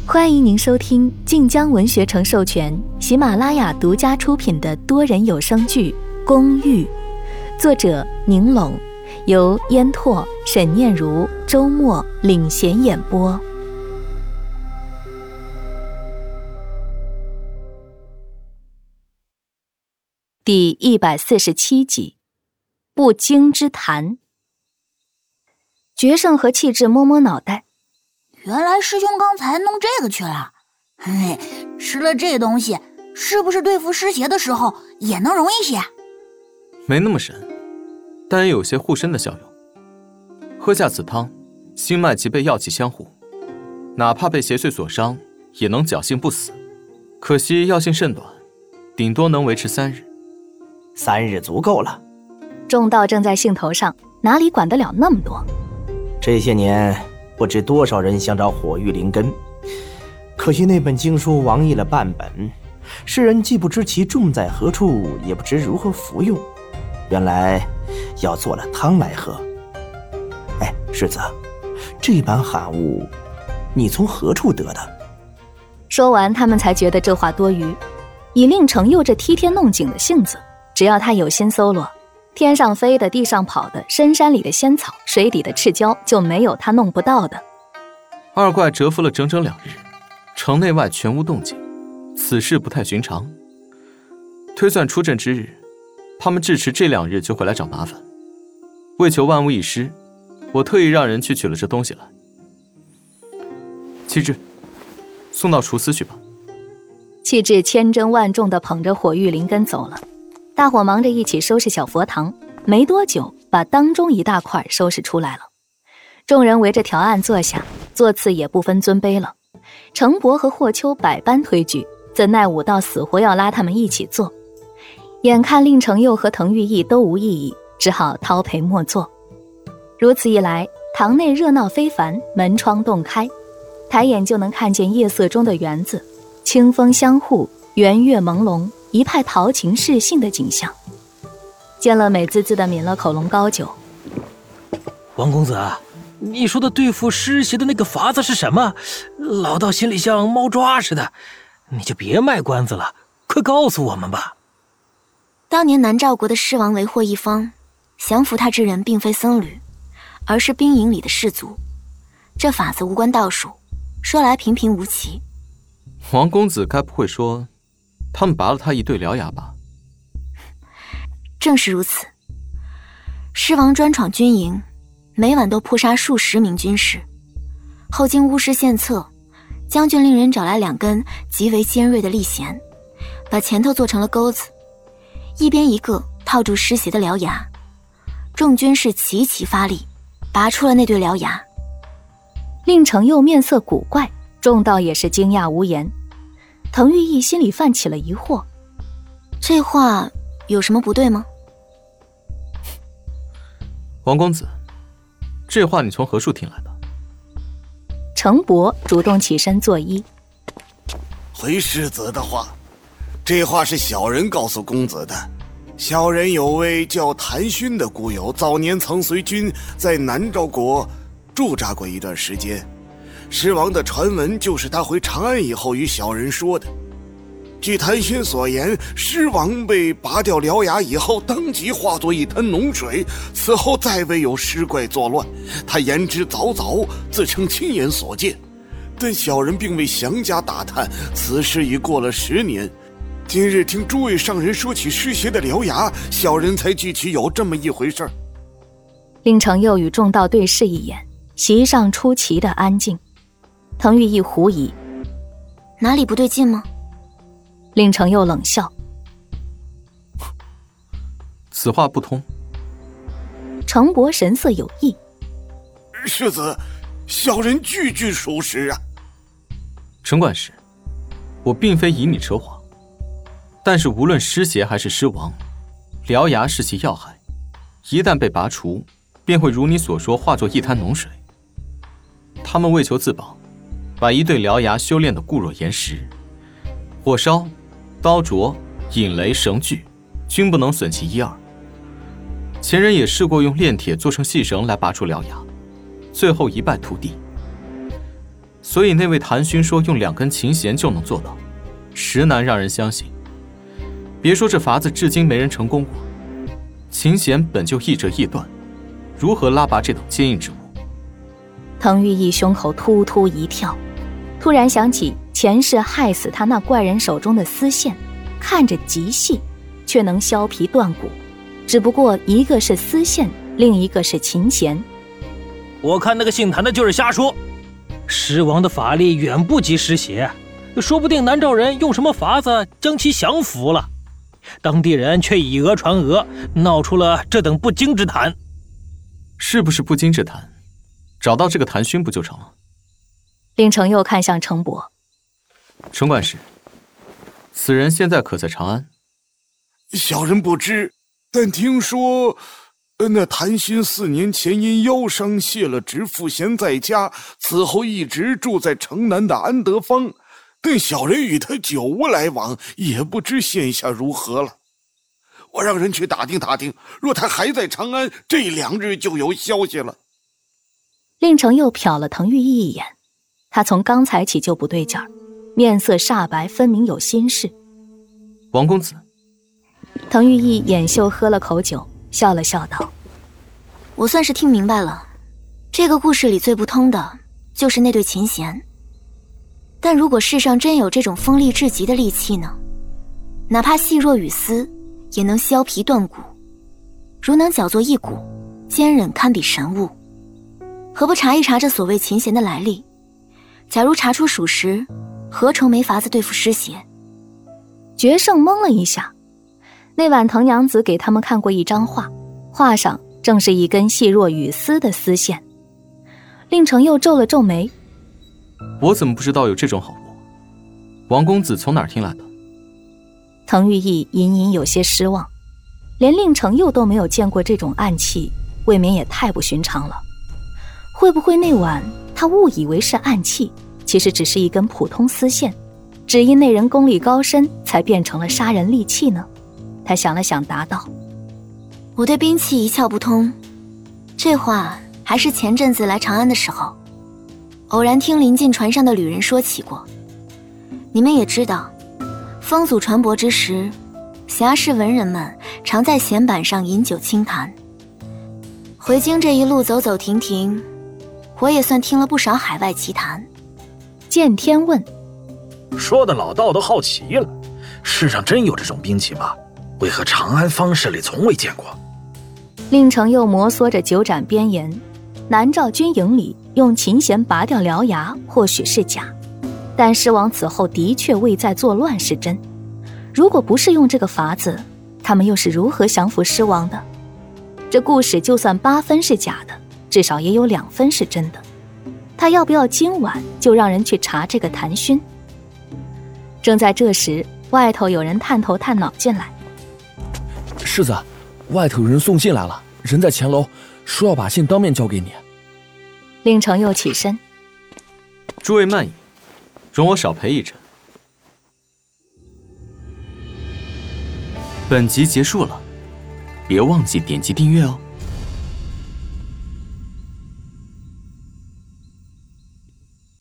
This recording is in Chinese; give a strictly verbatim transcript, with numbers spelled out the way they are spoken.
欢迎您收听晋江文学城授权、喜马拉雅独家出品的多人有声剧《公寓》，作者宁拢，由烟拓、沈念如、周末领衔演播。第一百四十七集，不经之谈。决胜和气质摸摸脑袋， 原来师兄刚才弄这个去了。嘿，吃了这东西，是不是对付湿邪的时候也能容易些？ 没那么神，但也有些护身的效用。喝下此汤，心脉即被药气相护，哪怕被邪祟所伤，也能侥幸不死。可惜药性甚短，顶多能维持三日。 三日足够了。 众道正在兴头上，哪里管得了那么多？ 这些年不知多少人想找火玉灵根，可惜那本经书亡佚了半本，世人既不知其种在何处，也不知如何服用。原来要做了汤来喝。哎，世子，这般罕物你从何处得的？ 说完，他们才觉得这话多余。以令程佑这踢天弄井的性子，只要他有心搜罗，天上飞的，地上跑的，深山里的仙草，水底的赤蛟，就没有他弄不到的。 二怪蛰伏了整整两日，城内外全无动静，此事不太寻常。推算出阵之日，他们至迟这两日就会来找麻烦。为求万无一失，我特意让人去取了这东西来。气质，送到厨司去吧。 气质千珍万重地捧着火玉灵根走了。大伙忙着一起收拾小佛堂，没多久把当中一大块收拾出来了。众人围着条案坐下，座次也不分尊卑了。程伯和霍秋百般推拒，怎奈武道死活要拉他们一起坐。眼看令程佑和滕玉义都无异议，只好掏陪莫坐。如此一来，堂内热闹非凡，门窗洞开，抬眼就能看见夜色中的园子，清风相护，圆月朦胧，一派陶情世性的景象。见了美滋滋的抿了口龙高酒。 王公子，你说的对付湿邪的那个法子是什么？老道心里像猫抓似的，你就别卖关子了，快告诉我们吧。 当年南诏国的狮王为祸一方，降服他之人并非僧侣，而是兵营里的士卒。这法子无关道术，说来平平无奇。 王公子该不会说他们拔了他一对獠牙吧？ 正是如此。狮王专闯军营，每晚都扑杀数十名军士。后经巫师献策，将军令人找来两根极为尖锐的利弦，把前头做成了钩子，一边一个套住湿邪的獠牙。众军士齐齐发力，拔出了那对獠牙。 令程佑面色古怪，众道也是惊讶无言。滕玉义心里泛起了疑惑， 这话有什么不对吗？ 王公子，这话你从何处听来的？ 程伯主动起身作揖。 回世子的话，这话是小人告诉公子的。小人有位叫谭勋的故友，早年曾随军在南诏国驻扎过一段时间。狮王的传闻就是他回长安以后与小人说的。据谭勋所言，狮王被拔掉獠牙以后，当即化作一滩脓水，此后再未有尸怪作乱。他言之凿凿，自称亲眼所见。但小人并未详加打探，此事已过了十年。今日听诸位上人说起湿邪的獠牙，小人才记起有这么一回事儿。 令程佑与众道对视一眼，席上出奇的安静。滕玉义狐疑， 哪里不对劲吗？ 令程佑冷笑， 此话不通。 程伯神色有异， 世子，小人句句属实啊。 陈管事，我并非以你扯谎，但是无论湿邪还是狮王，獠牙是其要害，一旦被拔除，便会如你所说化作一滩脓水。他们为求自保，把一对獠牙修炼得固若岩石，火烧、刀琢、引雷、绳锯，均不能损其一二。前人也试过用炼铁做成细绳来拔出獠牙，最后一败涂地。 所以那位谭勋说用两根琴弦就能做到，实难让人相信。别说这法子至今没人成功过，琴弦本就易折易断，如何拉拔这等坚硬之物？ 滕玉义胸口突突一跳，突然想起前世害死他那怪人手中的丝线，看着极细，却能削皮断骨，只不过一个是丝线，另一个是琴弦。 我看那个姓谭的就是瞎说，狮王的法力远不及师邪，说不定南诏人用什么法子将其降服了，当地人却以讹传讹，闹出了这等不经之谈。 是不是不经之谈？找到这个谭勋不就成了？ 令程又看向程伯， 程管事，此人现在可在长安？ 小人不知，但听说那谭勋四年前因腰伤卸了职，赋闲在家，此后一直住在城南的安德坊，但小人与他久无来往，也不知现下如何了。我让人去打听打听，若他还在长安，这两日就有消息了。 令程又瞟了滕玉义一眼，他从刚才起就不对劲儿，面色煞白，分明有心事。 王公子。 滕玉义掩袖喝了口酒，笑了笑道： 我算是听明白了，这个故事里最不通的就是那对琴弦。但如果世上真有这种锋利至极的利器呢？哪怕细若羽丝，也能削皮断骨，如能搅作一股，坚韧堪比神物。何不查一查这所谓琴弦的来历？假如查出属实，何愁没法子对付师邪？ 决胜懵了一下，那晚滕娘子给他们看过一张画，画上正是一根细若羽丝的丝线。令程又皱了皱眉， 我怎么不知道有这种好物？王公子从哪儿听来的？ 滕玉义隐隐有些失望，连令程又都没有见过这种暗器，未免也太不寻常了。会不会那晚他误以为是暗器，其实只是一根普通丝线，只因那人功力高深，才变成了杀人利器呢？他想了想，答道： 我对兵器一窍不通，这话还是前阵子来长安的时候，偶然听临近船上的旅人说起过。你们也知道，风祖船舶之时，侠士文人们常在舷板上饮酒轻谈。回京这一路走走停停，我也算听了不少海外奇谈。 见天问： 说的老道都好奇了，世上真有这种兵器吗？为何长安方士里从未见过？ 令程又摩挲着九盏边沿，南诏军营里用琴弦拔掉獠牙，或许是假，但狮王此后的确未在作乱是真。如果不是用这个法子，他们又是如何降服狮王的？这故事就算八分是假的，至少也有两分是真的。他要不要今晚就让人去查这个谭勋？正在这时，外头有人探头探脑进来。 世子，外头有人送信来了，人在前楼，说要把信当面交给你。 令程又起身： 诸位慢饮，容我少陪一阵。本集结束了，别忘记点击订阅哦。